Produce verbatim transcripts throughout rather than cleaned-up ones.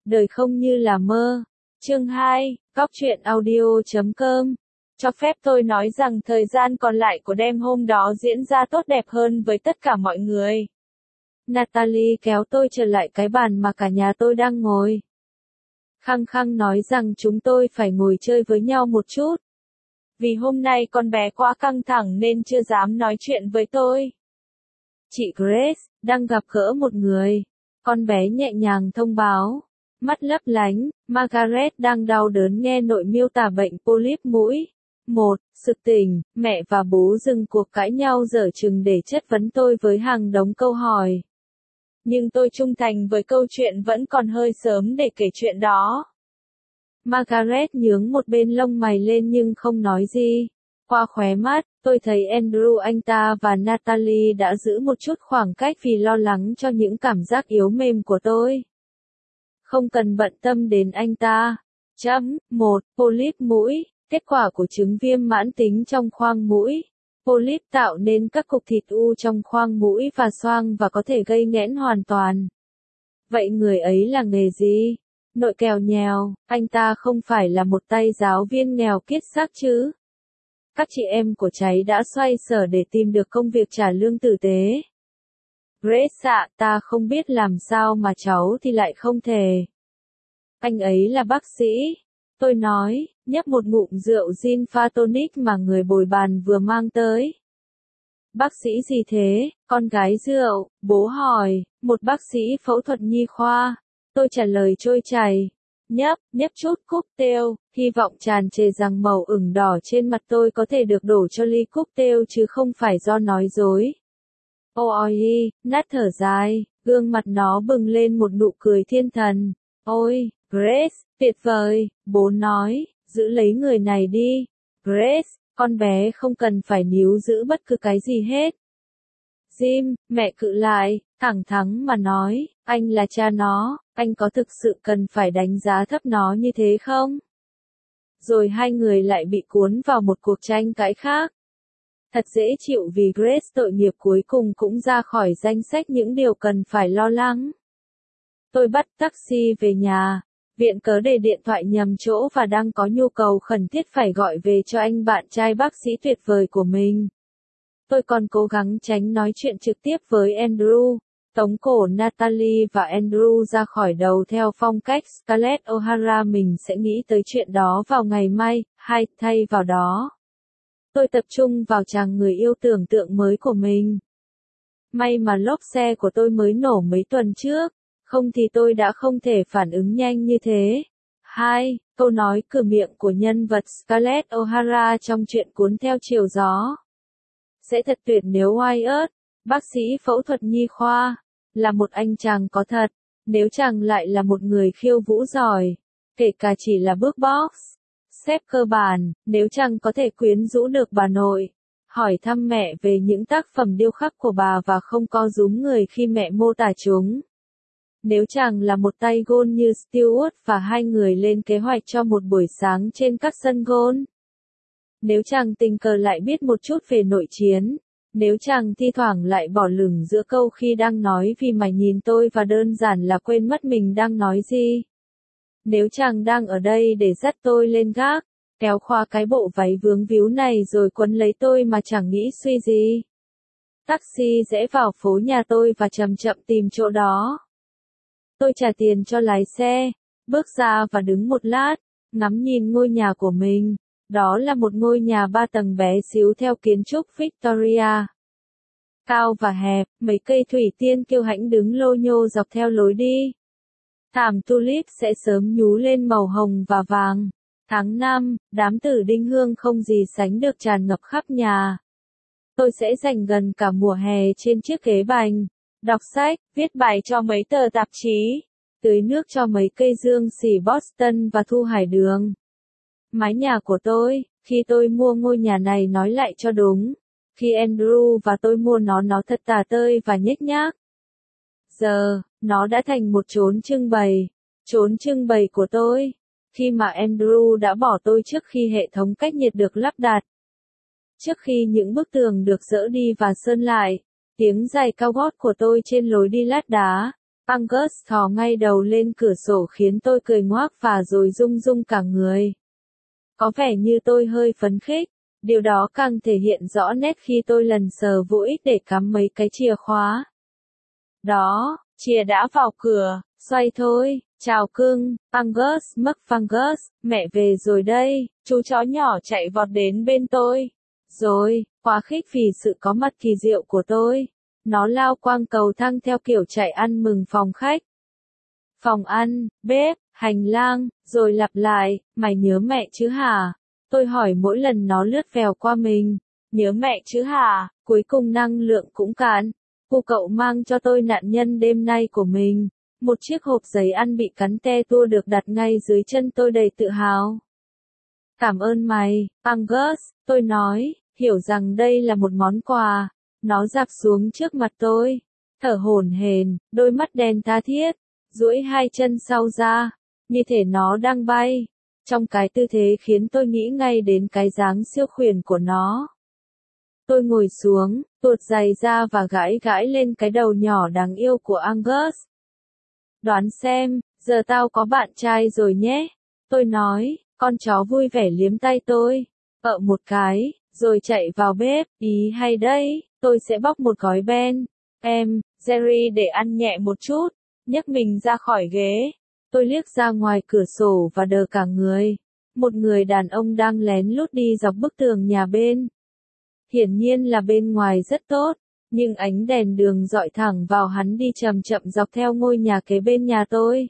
Đời không như là mơ. Chương hai, góc truyện audio chấm com. Cho phép tôi nói rằng thời gian còn lại của đêm hôm đó diễn ra tốt đẹp hơn với tất cả mọi người. Natalie kéo tôi trở lại cái bàn mà cả nhà tôi đang ngồi. Khăng khăng nói rằng chúng tôi phải ngồi chơi với nhau một chút. Vì hôm nay con bé quá căng thẳng nên chưa dám nói chuyện với tôi. Chị Grace, đang gặp gỡ một người. Con bé nhẹ nhàng thông báo. Mắt lấp lánh, Margaret đang đau đớn nghe nội miêu tả bệnh polyp mũi. Một, sực tỉnh, mẹ và bố dừng cuộc cãi nhau dở chừng để chất vấn tôi với hàng đống câu hỏi. Nhưng tôi trung thành với câu chuyện vẫn còn hơi sớm để kể chuyện đó. Margaret nhướng một bên lông mày lên nhưng không nói gì. Qua khóe mắt, tôi thấy Andrew anh ta và Natalie đã giữ một chút khoảng cách vì lo lắng cho những cảm giác yếu mềm của tôi. Không cần bận tâm đến anh ta. Chấm, một, polyp mũi, kết quả của chứng viêm mãn tính trong khoang mũi. Polyp tạo nên các cục thịt u trong khoang mũi và xoang và có thể gây nghẽn hoàn toàn. Vậy người ấy là nghề gì? Nội kèo nhèo, anh ta không phải là một tay giáo viên nghèo kiết xác chứ? Các chị em của cháy đã xoay sở để tìm được công việc trả lương tử tế. Grace ạ, ta không biết làm sao mà cháu thì lại không thể. Anh ấy là bác sĩ. Tôi nói, nhấp một ngụm rượu gin pha tonic mà người bồi bàn vừa mang tới. Bác sĩ gì thế, con gái rượu, bố hỏi, một bác sĩ phẫu thuật nhi khoa. Tôi trả lời trôi chảy. Nhấp, nhấp chút cocktail, hy vọng tràn trề rằng màu ửng đỏ trên mặt tôi có thể được đổ cho ly cocktail chứ không phải do nói dối. Ôi, nát thở dài, gương mặt nó bừng lên một nụ cười thiên thần. Ôi, Grace, tuyệt vời, bố nói, giữ lấy người này đi. Grace, con bé không cần phải níu giữ bất cứ cái gì hết. Jim, mẹ cự lại, thẳng thắn mà nói, anh là cha nó, anh có thực sự cần phải đánh giá thấp nó như thế không? Rồi hai người lại bị cuốn vào một cuộc tranh cãi khác. Thật dễ chịu vì Grace tội nghiệp cuối cùng cũng ra khỏi danh sách những điều cần phải lo lắng. Tôi bắt taxi về nhà, viện cớ để điện thoại nhầm chỗ và đang có nhu cầu khẩn thiết phải gọi về cho anh bạn trai bác sĩ tuyệt vời của mình. Tôi còn cố gắng tránh nói chuyện trực tiếp với Andrew, tống cổ Natalie và Andrew ra khỏi đầu theo phong cách Scarlett O'Hara. Mình sẽ nghĩ tới chuyện đó vào ngày mai, hay thay vào đó. Tôi tập trung vào chàng người yêu tưởng tượng mới của mình. May mà lốp xe của tôi mới nổ mấy tuần trước, không thì tôi đã không thể phản ứng nhanh như thế. Hai, câu nói cửa miệng của nhân vật Scarlett O'Hara trong chuyện Cuốn theo chiều gió. Sẽ thật tuyệt nếu Wyatt, bác sĩ phẫu thuật nhi khoa, là một anh chàng có thật, nếu chàng lại là một người khiêu vũ giỏi, kể cả chỉ là bước box. Xếp cơ bản, nếu chàng có thể quyến rũ được bà nội, hỏi thăm mẹ về những tác phẩm điêu khắc của bà và không co rúm người khi mẹ mô tả chúng. Nếu chàng là một tay gôn như Stewart và hai người lên kế hoạch cho một buổi sáng trên các sân gôn. Nếu chàng tình cờ lại biết một chút về nội chiến. Nếu chàng thi thoảng lại bỏ lửng giữa câu khi đang nói vì mày nhìn tôi và đơn giản là quên mất mình đang nói gì. Nếu chàng đang ở đây để dắt tôi lên gác, kéo khoa cái bộ váy vướng víu này rồi quấn lấy tôi mà chẳng nghĩ suy gì. Taxi rẽ vào phố nhà tôi và chậm chậm tìm chỗ đó. Tôi trả tiền cho lái xe, bước ra và đứng một lát, ngắm nhìn ngôi nhà của mình. Đó là một ngôi nhà ba tầng bé xíu theo kiến trúc Victoria. Cao và hẹp, mấy cây thủy tiên kiêu hãnh đứng lô nhô dọc theo lối đi. Thảm tulip sẽ sớm nhú lên màu hồng và vàng. Tháng năm, đám tử đinh hương không gì sánh được tràn ngập khắp nhà. Tôi sẽ dành gần cả mùa hè trên chiếc ghế bành, đọc sách, viết bài cho mấy tờ tạp chí, tưới nước cho mấy cây dương xỉ Boston và thu hải đường. Mái nhà của tôi, khi tôi mua ngôi nhà này nói lại cho đúng. Khi Andrew và tôi mua nó nó thật tả tơi và nhếch nhác. Giờ, nó đã thành một chốn trưng bày. Chốn trưng bày của tôi. Khi mà Andrew đã bỏ tôi trước khi hệ thống cách nhiệt được lắp đặt. Trước khi những bức tường được dỡ đi và sơn lại. Tiếng giày cao gót của tôi trên lối đi lát đá. Angus thò ngay đầu lên cửa sổ khiến tôi cười ngoác và rồi rung rung cả người. Có vẻ như tôi hơi phấn khích, điều đó càng thể hiện rõ nét khi tôi lần sờ vô ích để cắm mấy cái chìa khóa. Đó, chìa đã vào cửa, xoay thôi, chào cưng, Angus McFangus, mẹ về rồi đây, chú chó nhỏ chạy vọt đến bên tôi. Rồi, quá khích vì sự có mặt kỳ diệu của tôi. Nó lao quang cầu thang theo kiểu chạy ăn mừng phòng khách. Phòng ăn, bếp, hành lang, rồi lặp lại, mày nhớ mẹ chứ hả? Tôi hỏi mỗi lần nó lướt vèo qua mình. Nhớ mẹ chứ hả? Cuối cùng năng lượng cũng cạn. Cô cậu mang cho tôi nạn nhân đêm nay của mình. Một chiếc hộp giấy ăn bị cắn te tua được đặt ngay dưới chân tôi đầy tự hào. Cảm ơn mày, Angus, tôi nói, hiểu rằng đây là một món quà. Nó dạp xuống trước mặt tôi, thở hổn hển, đôi mắt đen tha thiết, duỗi hai chân sau ra, như thể nó đang bay. Trong cái tư thế khiến tôi nghĩ ngay đến cái dáng siêu khuyển của nó. Tôi ngồi xuống, tuột giày ra và gãi gãi lên cái đầu nhỏ đáng yêu của Angus. Đoán xem, giờ tao có bạn trai rồi nhé. Tôi nói, con chó vui vẻ liếm tay tôi, ợ một cái, rồi chạy vào bếp. Ý hay đấy, tôi sẽ bóc một gói Ben em, Jerry để ăn nhẹ một chút, nhấc mình ra khỏi ghế. Tôi liếc ra ngoài cửa sổ và đờ cả người. Một người đàn ông đang lén lút đi dọc bức tường nhà bên. Hiển nhiên là bên ngoài rất tốt, nhưng ánh đèn đường dọi thẳng vào hắn đi chậm chậm dọc theo ngôi nhà kế bên nhà tôi.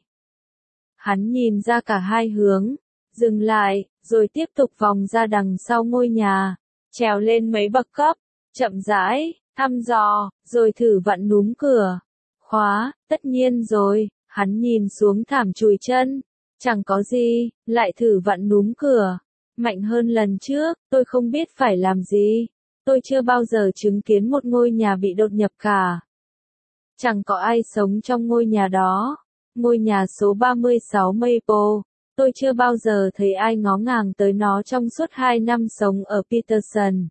Hắn nhìn ra cả hai hướng, dừng lại, rồi tiếp tục vòng ra đằng sau ngôi nhà, trèo lên mấy bậc cấp, chậm rãi, thăm dò, rồi thử vặn núm cửa. Khóa, tất nhiên rồi, hắn nhìn xuống thảm chùi chân, chẳng có gì, lại thử vặn núm cửa. Mạnh hơn lần trước, tôi không biết phải làm gì. Tôi chưa bao giờ chứng kiến một ngôi nhà bị đột nhập cả. Chẳng có ai sống trong ngôi nhà đó. Ngôi nhà số ba mươi sáu Maple, tôi chưa bao giờ thấy ai ngó ngàng tới nó trong suốt hai năm sống ở Peterson.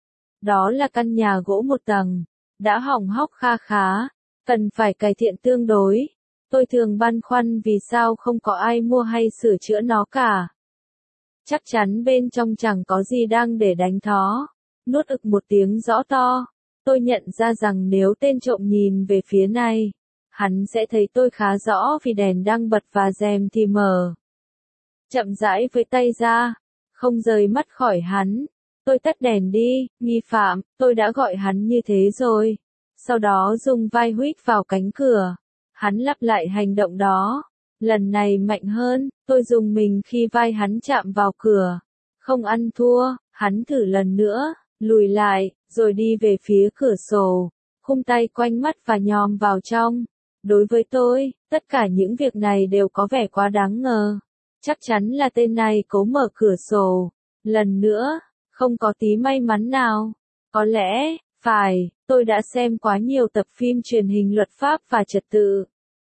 Đó là căn nhà gỗ một tầng, đã hỏng hóc kha khá, cần phải cải thiện tương đối. Tôi thường băn khoăn vì sao không có ai mua hay sửa chữa nó cả. Chắc chắn bên trong chẳng có gì đang để đánh thó. Nuốt ực một tiếng rõ to. Tôi nhận ra rằng nếu tên trộm nhìn về phía này, hắn sẽ thấy tôi khá rõ vì đèn đang bật và rèm thì mở. Chậm rãi với tay ra, không rời mắt khỏi hắn. Tôi tắt đèn đi, nghi phạm, tôi đã gọi hắn như thế rồi. Sau đó dùng vai huýt vào cánh cửa. Hắn lặp lại hành động đó. Lần này mạnh hơn, tôi dùng mình khi vai hắn chạm vào cửa. Không ăn thua, hắn thử lần nữa, lùi lại, rồi đi về phía cửa sổ, khum tay quanh mắt và nhòm vào trong. Đối với tôi, tất cả những việc này đều có vẻ quá đáng ngờ. Chắc chắn là tên này cố mở cửa sổ. Lần nữa, không có tí may mắn nào. Có lẽ, phải, tôi đã xem quá nhiều tập phim truyền hình luật pháp và trật tự.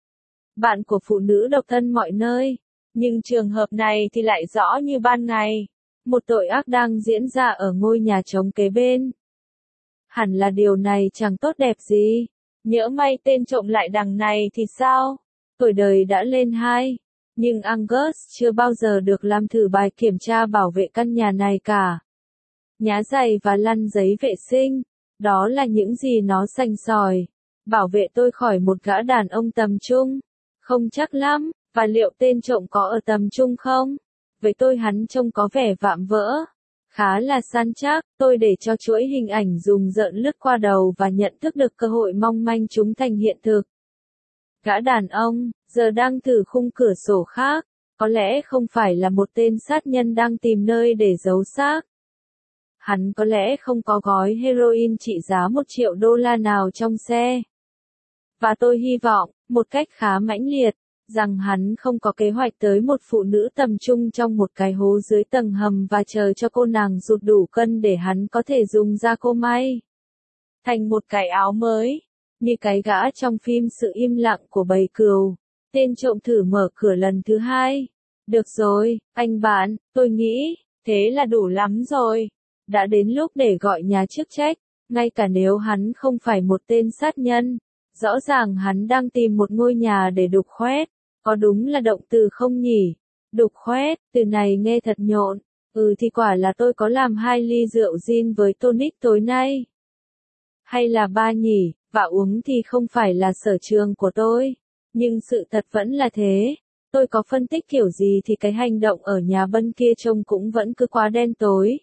Bạn của phụ nữ độc thân mọi nơi. Nhưng trường hợp này thì lại rõ như ban ngày. Một tội ác đang diễn ra ở ngôi nhà trống kế bên. Hẳn là điều này chẳng tốt đẹp gì. Nhỡ may tên trộm lại đằng này thì sao? Tuổi đời đã lên hai. Nhưng Angus chưa bao giờ được làm thử bài kiểm tra bảo vệ căn nhà này cả. Nhá giày và lăn giấy vệ sinh. Đó là những gì nó sành sỏi. Bảo vệ tôi khỏi một gã đàn ông tầm trung. Không chắc lắm. Và liệu tên trộm có ở tầm trung không? Với tôi hắn trông có vẻ vạm vỡ. Khá là săn chắc, tôi để cho chuỗi hình ảnh rùng rợn lướt qua đầu và nhận thức được cơ hội mong manh chúng thành hiện thực. Gã đàn ông, giờ đang thử khung cửa sổ khác, có lẽ không phải là một tên sát nhân đang tìm nơi để giấu xác. Hắn có lẽ không có gói heroin trị giá một triệu đô la nào trong xe. Và tôi hy vọng, một cách khá mãnh liệt, rằng hắn không có kế hoạch tới một phụ nữ tầm trung trong một cái hố dưới tầng hầm và chờ cho cô nàng rụt đủ cân để hắn có thể dùng ra cô may thành một cái áo mới, như cái gã trong phim Sự im lặng của bầy cừu. Tên trộm thử mở cửa lần thứ hai. Được rồi, anh bạn, tôi nghĩ, thế là đủ lắm rồi. Đã đến lúc để gọi nhà chức trách, ngay cả nếu hắn không phải một tên sát nhân. Rõ ràng hắn đang tìm một ngôi nhà để đục khoét. Có đúng là động từ không nhỉ? Đục khoét, từ này nghe thật nhộn. Ừ thì quả là tôi có làm hai ly rượu gin với tonic tối nay. Hay là ba nhỉ, và uống thì không phải là sở trường của tôi. Nhưng sự thật vẫn là thế. Tôi có phân tích kiểu gì thì cái hành động ở nhà bên kia trông cũng vẫn cứ quá đen tối.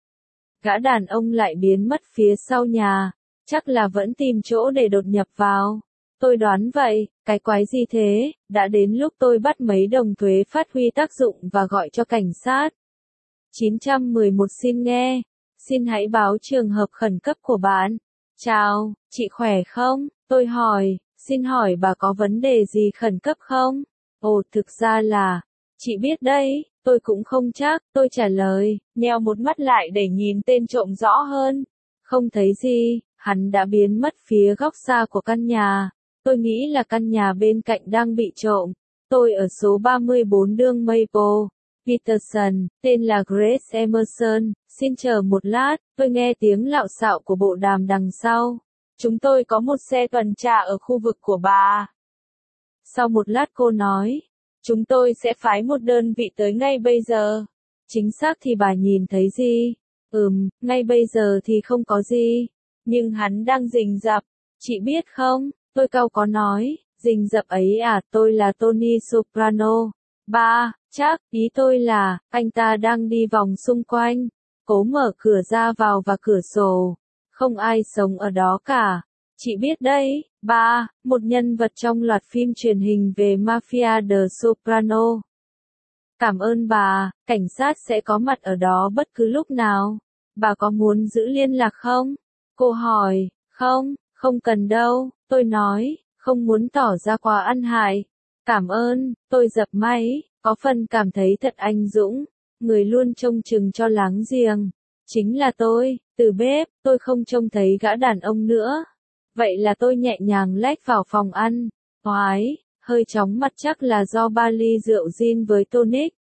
Gã đàn ông lại biến mất phía sau nhà. Chắc là vẫn tìm chỗ để đột nhập vào. Tôi đoán vậy, cái quái gì thế, đã đến lúc tôi bắt mấy đồng thuế phát huy tác dụng và gọi cho cảnh sát. chín một một xin nghe. Xin hãy báo trường hợp khẩn cấp của bạn. Chào, chị khỏe không? Tôi hỏi, xin hỏi bà có vấn đề gì khẩn cấp không? Ồ, thực ra là, chị biết đấy, tôi cũng không chắc, tôi trả lời, nheo một mắt lại để nhìn tên trộm rõ hơn. Không thấy gì, hắn đã biến mất phía góc xa của căn nhà. Tôi nghĩ là căn nhà bên cạnh đang bị trộm. Tôi ở số ba mươi bốn đường Maple. Peterson, tên là Grace Emerson, xin chờ một lát, tôi nghe tiếng lạo xạo của bộ đàm đằng sau. Chúng tôi có một xe tuần tra ở khu vực của bà. Sau một lát cô nói, chúng tôi sẽ phái một đơn vị tới ngay bây giờ. Chính xác thì bà nhìn thấy gì? Ừm, ngay bây giờ thì không có gì. Nhưng hắn đang rình rập. Chị biết không, tôi cau có nói, rình rập ấy à, tôi là Tony Soprano. Ba, chắc, ý tôi là, anh ta đang đi vòng xung quanh, cố mở cửa ra vào và cửa sổ. Không ai sống ở đó cả. Chị biết đấy, ba, một nhân vật trong loạt phim truyền hình về Mafia The Soprano. Cảm ơn bà, cảnh sát sẽ có mặt ở đó bất cứ lúc nào. Bà có muốn giữ liên lạc không? Cô hỏi, không, không cần đâu, tôi nói, không muốn tỏ ra quá ăn hại. Cảm ơn, tôi dập máy, có phần cảm thấy thật anh dũng, người luôn trông chừng cho láng giềng. Chính là tôi, từ bếp, tôi không trông thấy gã đàn ông nữa. Vậy là tôi nhẹ nhàng lách vào phòng ăn, oái, hơi chóng mặt chắc là do ba ly rượu gin với tonic.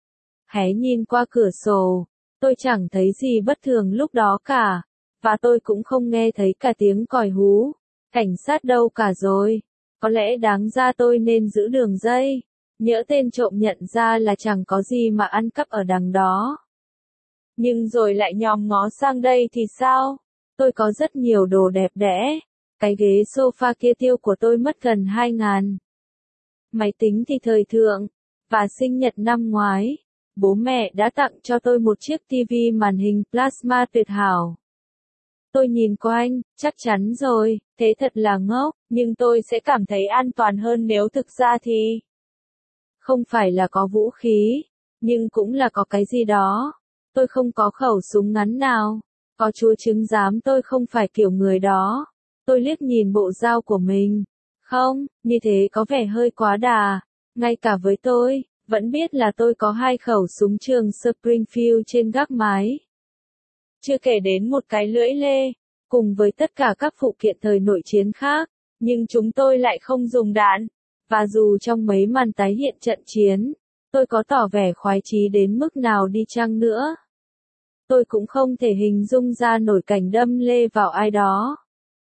Hé nhìn qua cửa sổ, tôi chẳng thấy gì bất thường lúc đó cả, và tôi cũng không nghe thấy cả tiếng còi hú. Cảnh sát đâu cả rồi? Có lẽ đáng ra tôi nên giữ đường dây. Nhỡ tên trộm nhận ra là chẳng có gì mà ăn cắp ở đằng đó. Nhưng rồi lại nhòm ngó sang đây thì sao? Tôi có rất nhiều đồ đẹp đẽ. Cái ghế sofa kia tiêu của tôi mất gần hai ngàn. Máy tính thì thời thượng. Và sinh nhật năm ngoái, bố mẹ đã tặng cho tôi một chiếc tivi màn hình plasma tuyệt hảo. Tôi nhìn quanh, chắc chắn rồi, thế thật là ngốc, nhưng tôi sẽ cảm thấy an toàn hơn nếu thực ra thì không phải là có vũ khí, nhưng cũng là có cái gì đó. Tôi không có khẩu súng ngắn nào, có Chúa chứng giám tôi không phải kiểu người đó. Tôi liếc nhìn bộ dao của mình. Không, như thế có vẻ hơi quá đà. Ngay cả với tôi, vẫn biết là tôi có hai khẩu súng trường Springfield trên gác mái. Chưa kể đến một cái lưỡi lê, cùng với tất cả các phụ kiện thời nội chiến khác, nhưng chúng tôi lại không dùng đạn. Và dù trong mấy màn tái hiện trận chiến, tôi có tỏ vẻ khoái chí đến mức nào đi chăng nữa, tôi cũng không thể hình dung ra nổi cảnh đâm lê vào ai đó.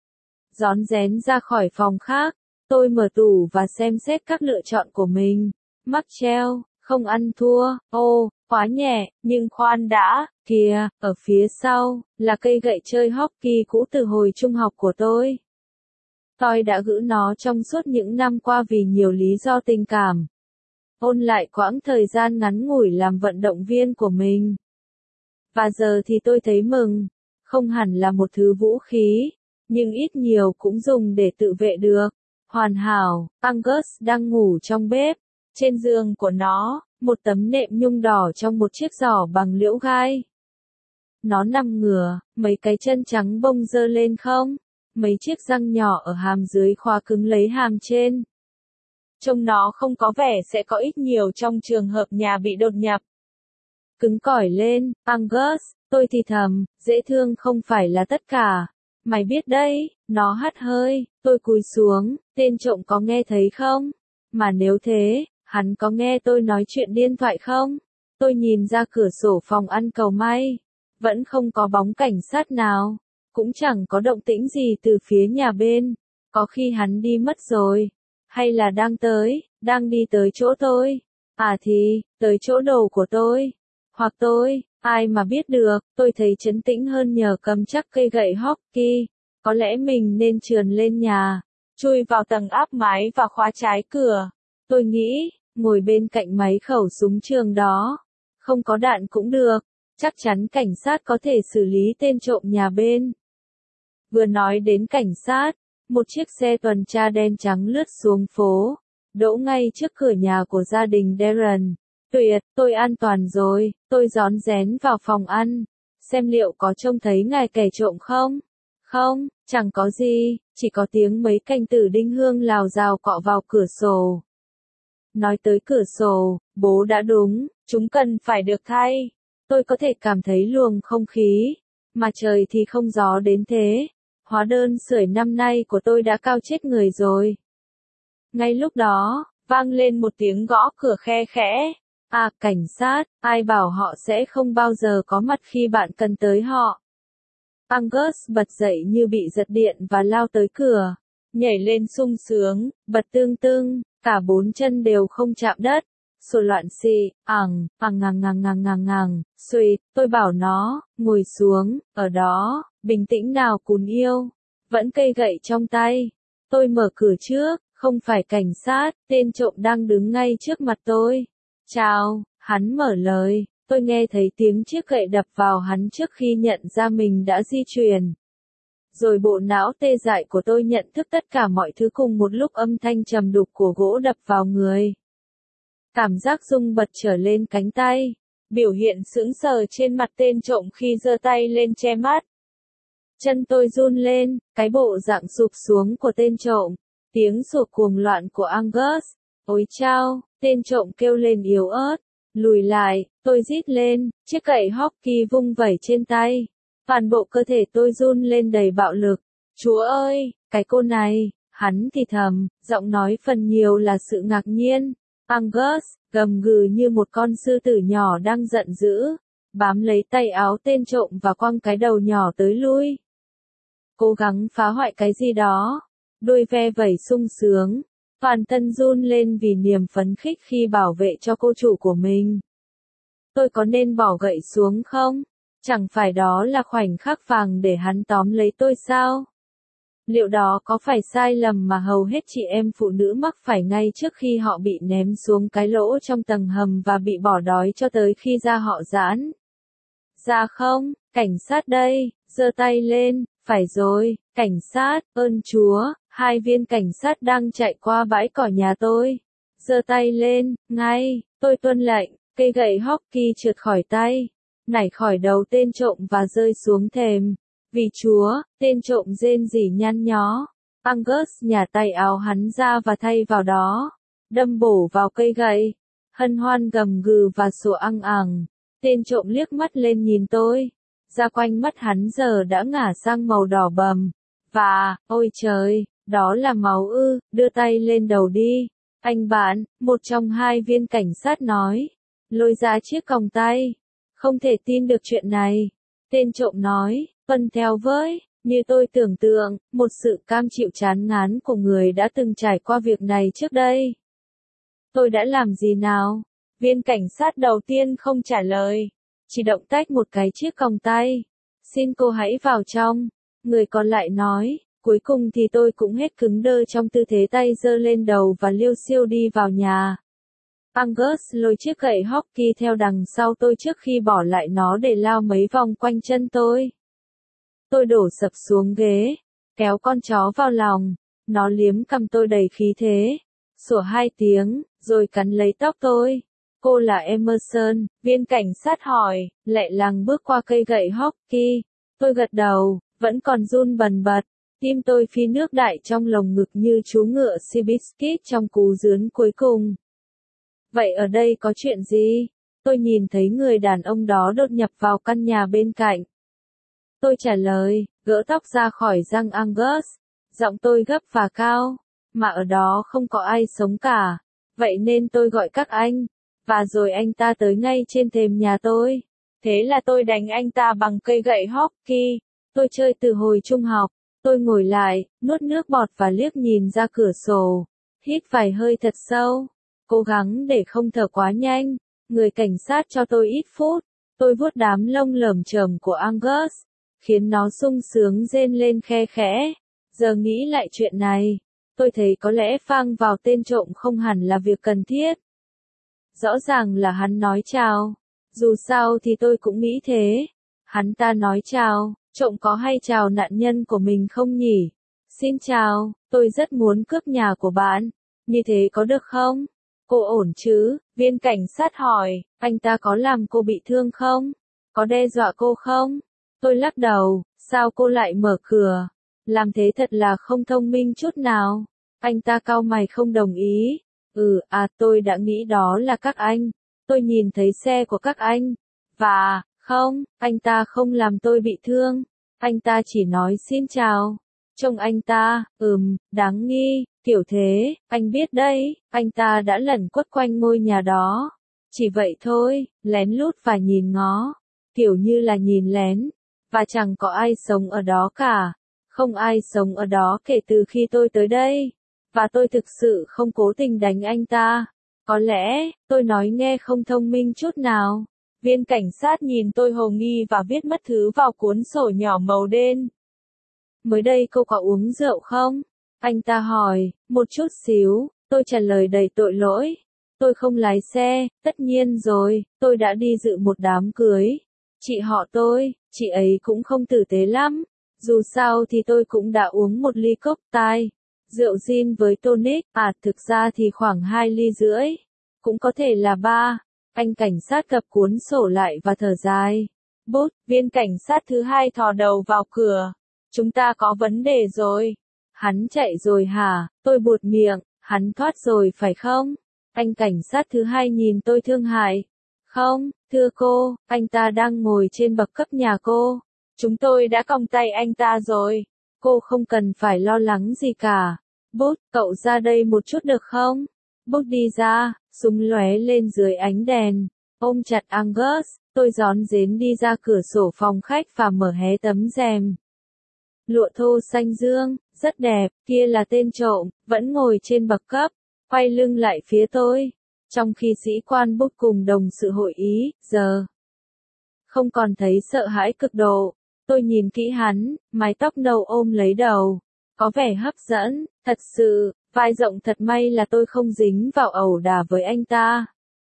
Rón rén ra khỏi phòng khác, tôi mở tủ và xem xét các lựa chọn của mình. Maxwell, không ăn thua, ô, quá nhẹ, nhưng khoan đã, kìa, ở phía sau, là cây gậy chơi hockey cũ từ hồi trung học của tôi. Tôi đã giữ nó trong suốt những năm qua vì nhiều lý do tình cảm. Ôn lại quãng thời gian ngắn ngủi làm vận động viên của mình. Và giờ thì tôi thấy mừng, không hẳn là một thứ vũ khí, nhưng ít nhiều cũng dùng để tự vệ được. Hoàn hảo, Angus đang ngủ trong bếp. Trên giường của nó, một tấm nệm nhung đỏ trong một chiếc giỏ bằng liễu gai. Nó nằm ngửa, mấy cái chân trắng bông dơ lên không, mấy chiếc răng nhỏ ở hàm dưới khóa cứng lấy hàm trên. Trông nó không có vẻ sẽ có ít nhiều trong trường hợp nhà bị đột nhập. Cứng cỏi lên, Angus, tôi thì thầm, dễ thương không phải là tất cả. Mày biết đấy, nó hắt hơi, tôi cúi xuống, tên trộm có nghe thấy không? Mà nếu thế, hắn có nghe tôi nói chuyện điện thoại không? Tôi nhìn ra cửa sổ phòng ăn cầu may. Vẫn không có bóng cảnh sát nào. Cũng chẳng có động tĩnh gì từ phía nhà bên. Có khi hắn đi mất rồi. Hay là đang tới, đang đi tới chỗ tôi. À thì, tới chỗ đồ của tôi. Hoặc tôi, ai mà biết được, tôi thấy trấn tĩnh hơn nhờ cầm chắc cây gậy hockey. Có lẽ mình nên trườn lên nhà, chui vào tầng áp mái và khóa trái cửa. Tôi nghĩ, ngồi bên cạnh máy khẩu súng trường đó. Không có đạn cũng được, chắc chắn cảnh sát có thể xử lý tên trộm nhà bên. Vừa nói đến cảnh sát, một chiếc xe tuần tra đen trắng lướt xuống phố, đỗ ngay trước cửa nhà của gia đình Darren. Tuyệt, tôi an toàn rồi, tôi rón rén vào phòng ăn, xem liệu có trông thấy ngài kẻ trộm không? Không, chẳng có gì, chỉ có tiếng mấy canh tử đinh hương lào rào cọ vào cửa sổ. Nói tới cửa sổ, bố đã đúng, chúng cần phải được thay. Tôi có thể cảm thấy luồng không khí, mà trời thì không gió đến thế. Hóa đơn sưởi năm nay của tôi đã cao chết người rồi. Ngay lúc đó, vang lên một tiếng gõ cửa khe khẽ. À, cảnh sát, ai bảo họ sẽ không bao giờ có mặt khi bạn cần tới họ. Angus bật dậy như bị giật điện và lao tới cửa. Nhảy lên sung sướng, bật tương tưng, cả bốn chân đều không chạm đất. Sổ loạn xì, ẳng, ẳng ngang ngang ngang ngang ngang, suýt, tôi bảo nó, ngồi xuống, ở đó, bình tĩnh nào cún yêu. Vẫn cây gậy trong tay. Tôi mở cửa trước, không phải cảnh sát, tên trộm đang đứng ngay trước mặt tôi. Chào, hắn mở lời, tôi nghe thấy tiếng chiếc gậy đập vào hắn trước khi nhận ra mình đã di chuyển. Rồi bộ não tê dại của tôi nhận thức tất cả mọi thứ cùng một lúc, âm thanh trầm đục của gỗ đập vào người. Cảm giác rung bật trở lên cánh tay. Biểu hiện sững sờ trên mặt tên trộm khi giơ tay lên che mắt. Chân tôi run lên, cái bộ dạng sụp xuống của tên trộm. Tiếng sủa cuồng loạn của Angus. Ôi chao, tên trộm kêu lên yếu ớt. Lùi lại, tôi rít lên, chiếc gậy hockey vung vẩy trên tay. Toàn bộ cơ thể tôi run lên đầy bạo lực. Chúa ơi, cái cô này, hắn thì thầm, giọng nói phần nhiều là sự ngạc nhiên. Angus, gầm gừ như một con sư tử nhỏ đang giận dữ, bám lấy tay áo tên trộm và quăng cái đầu nhỏ tới lui. Cố gắng phá hoại cái gì đó. Đôi ve vẩy sung sướng. Toàn thân run lên vì niềm phấn khích khi bảo vệ cho cô chủ của mình. Tôi có nên bỏ gậy xuống không? Chẳng phải đó là khoảnh khắc vàng để hắn tóm lấy tôi sao? Liệu đó có phải sai lầm mà hầu hết chị em phụ nữ mắc phải ngay trước khi họ bị ném xuống cái lỗ trong tầng hầm và bị bỏ đói cho tới khi da họ giãn? Ra không, cảnh sát đây, giơ tay lên, phải rồi, cảnh sát, ơn Chúa, hai viên cảnh sát đang chạy qua bãi cỏ nhà tôi. Giơ tay lên, ngay, tôi tuân lệnh, cây gậy hockey trượt khỏi tay, nảy khỏi đầu tên trộm và rơi xuống thềm. Vì Chúa, tên trộm rên rỉ nhăn nhó. Angus nhả tay áo hắn ra và thay vào đó, đâm bổ vào cây gậy. Hân hoan gầm gừ và sủa ăng ẳng. Tên trộm liếc mắt lên nhìn tôi. Da quanh mắt hắn giờ đã ngả sang màu đỏ bầm. Và, ôi trời, đó là máu ư, đưa tay lên đầu đi. Anh bạn, một trong hai viên cảnh sát nói. Lôi ra chiếc còng tay. Không thể tin được chuyện này. Tên trộm nói, tuân theo với, như tôi tưởng tượng, một sự cam chịu chán ngán của người đã từng trải qua việc này trước đây. Tôi đã làm gì nào? Viên cảnh sát đầu tiên không trả lời, chỉ động tách một cái chiếc còng tay. Xin cô hãy vào trong. Người còn lại nói, cuối cùng thì tôi cũng hết cứng đơ trong tư thế tay giơ lên đầu và liêu xiêu đi vào nhà. Angus lôi chiếc gậy hockey theo đằng sau tôi trước khi bỏ lại nó để lao mấy vòng quanh chân tôi. Tôi đổ sập xuống ghế, kéo con chó vào lòng, nó liếm cằm tôi đầy khí thế, sủa hai tiếng, rồi cắn lấy tóc tôi. Cô là Emerson, viên cảnh sát hỏi, lẹ làng bước qua cây gậy hockey. Tôi gật đầu, vẫn còn run bần bật, tim tôi phi nước đại trong lồng ngực như chú ngựa Seabiscuit trong cú rướn cuối cùng. Vậy ở đây có chuyện gì? Tôi nhìn thấy người đàn ông đó đột nhập vào căn nhà bên cạnh. Tôi trả lời, gỡ tóc ra khỏi răng Angus. Giọng tôi gấp và cao, mà ở đó không có ai sống cả. Vậy nên tôi gọi các anh. Và rồi anh ta tới ngay trên thềm nhà tôi. Thế là tôi đánh anh ta bằng cây gậy hockey. Tôi chơi từ hồi trung học. Tôi ngồi lại, nuốt nước bọt và liếc nhìn ra cửa sổ. Hít vài hơi thật sâu. Cố gắng để không thở quá nhanh. Người cảnh sát cho tôi ít phút. Tôi vuốt đám lông lởm chởm của Angus, khiến nó sung sướng rên lên khe khẽ. Giờ nghĩ lại chuyện này, tôi thấy có lẽ phang vào tên trộm không hẳn là việc cần thiết. Rõ ràng là hắn nói chào. Dù sao thì tôi cũng nghĩ thế. Hắn ta nói chào, trộm có hay chào nạn nhân của mình không nhỉ? Xin chào, tôi rất muốn cướp nhà của bạn. Như thế có được không? Cô ổn chứ? Viên cảnh sát hỏi, anh ta có làm cô bị thương không? Có đe dọa cô không? Tôi lắc đầu, sao cô lại mở cửa? Làm thế thật là không thông minh chút nào. Anh ta cau mày không đồng ý. Ừ, à tôi đã nghĩ đó là các anh. Tôi nhìn thấy xe của các anh. Và, không, anh ta không làm tôi bị thương. Anh ta chỉ nói xin chào. Trông anh ta, ừm, đáng nghi, kiểu thế, anh biết đấy, anh ta đã lẩn quất quanh ngôi nhà đó. Chỉ vậy thôi, lén lút và nhìn ngó. Kiểu như là nhìn lén. Và chẳng có ai sống ở đó cả. Không ai sống ở đó kể từ khi tôi tới đây. Và tôi thực sự không cố tình đánh anh ta. Có lẽ, tôi nói nghe không thông minh chút nào. Viên cảnh sát nhìn tôi hồ nghi và viết mất thứ vào cuốn sổ nhỏ màu đen. Mới đây cô có uống rượu không? Anh ta hỏi, một chút xíu, tôi trả lời đầy tội lỗi. Tôi không lái xe, tất nhiên rồi, tôi đã đi dự một đám cưới. Chị họ tôi, chị ấy cũng không tử tế lắm. Dù sao thì tôi cũng đã uống một ly cocktail. Rượu gin với tonic, à thực ra thì khoảng hai ly rưỡi. Cũng có thể là ba. Anh cảnh sát cập cuốn sổ lại và thở dài. Bút, viên cảnh sát thứ hai thò đầu vào cửa. Chúng ta có vấn đề rồi. Hắn chạy rồi hả? Tôi buột miệng, hắn thoát rồi phải không? Anh cảnh sát thứ hai nhìn tôi thương hại. Không, thưa cô, anh ta đang ngồi trên bậc cấp nhà cô. Chúng tôi đã còng tay anh ta rồi. Cô không cần phải lo lắng gì cả. Bút, cậu ra đây một chút được không? Bút đi ra, súng lóe lên dưới ánh đèn. Ôm chặt Angus, tôi rón rén đi ra cửa sổ phòng khách và mở hé tấm rèm. Lụa thô xanh dương, rất đẹp, kia là tên trộm, vẫn ngồi trên bậc cấp, quay lưng lại phía tôi. Trong khi sĩ quan Bút cùng đồng sự hội ý, giờ không còn thấy sợ hãi cực độ. Tôi nhìn kỹ hắn, mái tóc nâu ôm lấy đầu. Có vẻ hấp dẫn, thật sự, vai rộng thật may là tôi không dính vào ẩu đả với anh ta.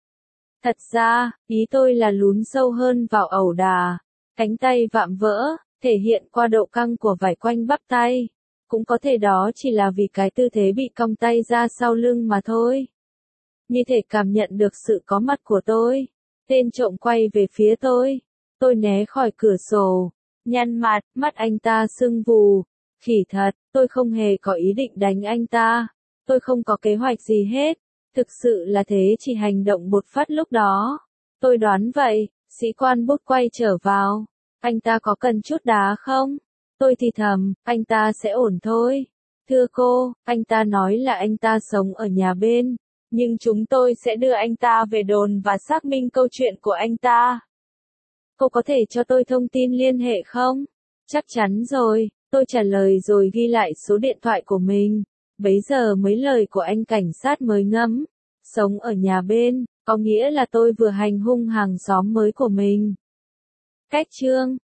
Thật ra, ý tôi là lún sâu hơn vào ẩu đả. Cánh tay vạm vỡ, thể hiện qua độ căng của vải quanh bắp tay. Cũng có thể đó chỉ là vì cái tư thế bị cong tay ra sau lưng mà thôi. Như thể cảm nhận được sự có mặt của tôi. Tên trộm quay về phía tôi. Tôi né khỏi cửa sổ. Nhăn mặt, mắt anh ta sưng vù. Khỉ thật, tôi không hề có ý định đánh anh ta. Tôi không có kế hoạch gì hết. Thực sự là thế, chỉ hành động một phát lúc đó. Tôi đoán vậy. Sĩ quan Bút quay trở vào. Anh ta có cần chút đá không? Tôi thì thầm, anh ta sẽ ổn thôi. Thưa cô, anh ta nói là anh ta sống ở nhà bên. Nhưng chúng tôi sẽ đưa anh ta về đồn và xác minh câu chuyện của anh ta. Cô có thể cho tôi thông tin liên hệ không? Chắc chắn rồi, tôi trả lời rồi ghi lại số điện thoại của mình. Bấy giờ mấy lời của anh cảnh sát mới ngẫm. Sống ở nhà bên, có nghĩa là tôi vừa hành hung hàng xóm mới của mình. Cách chương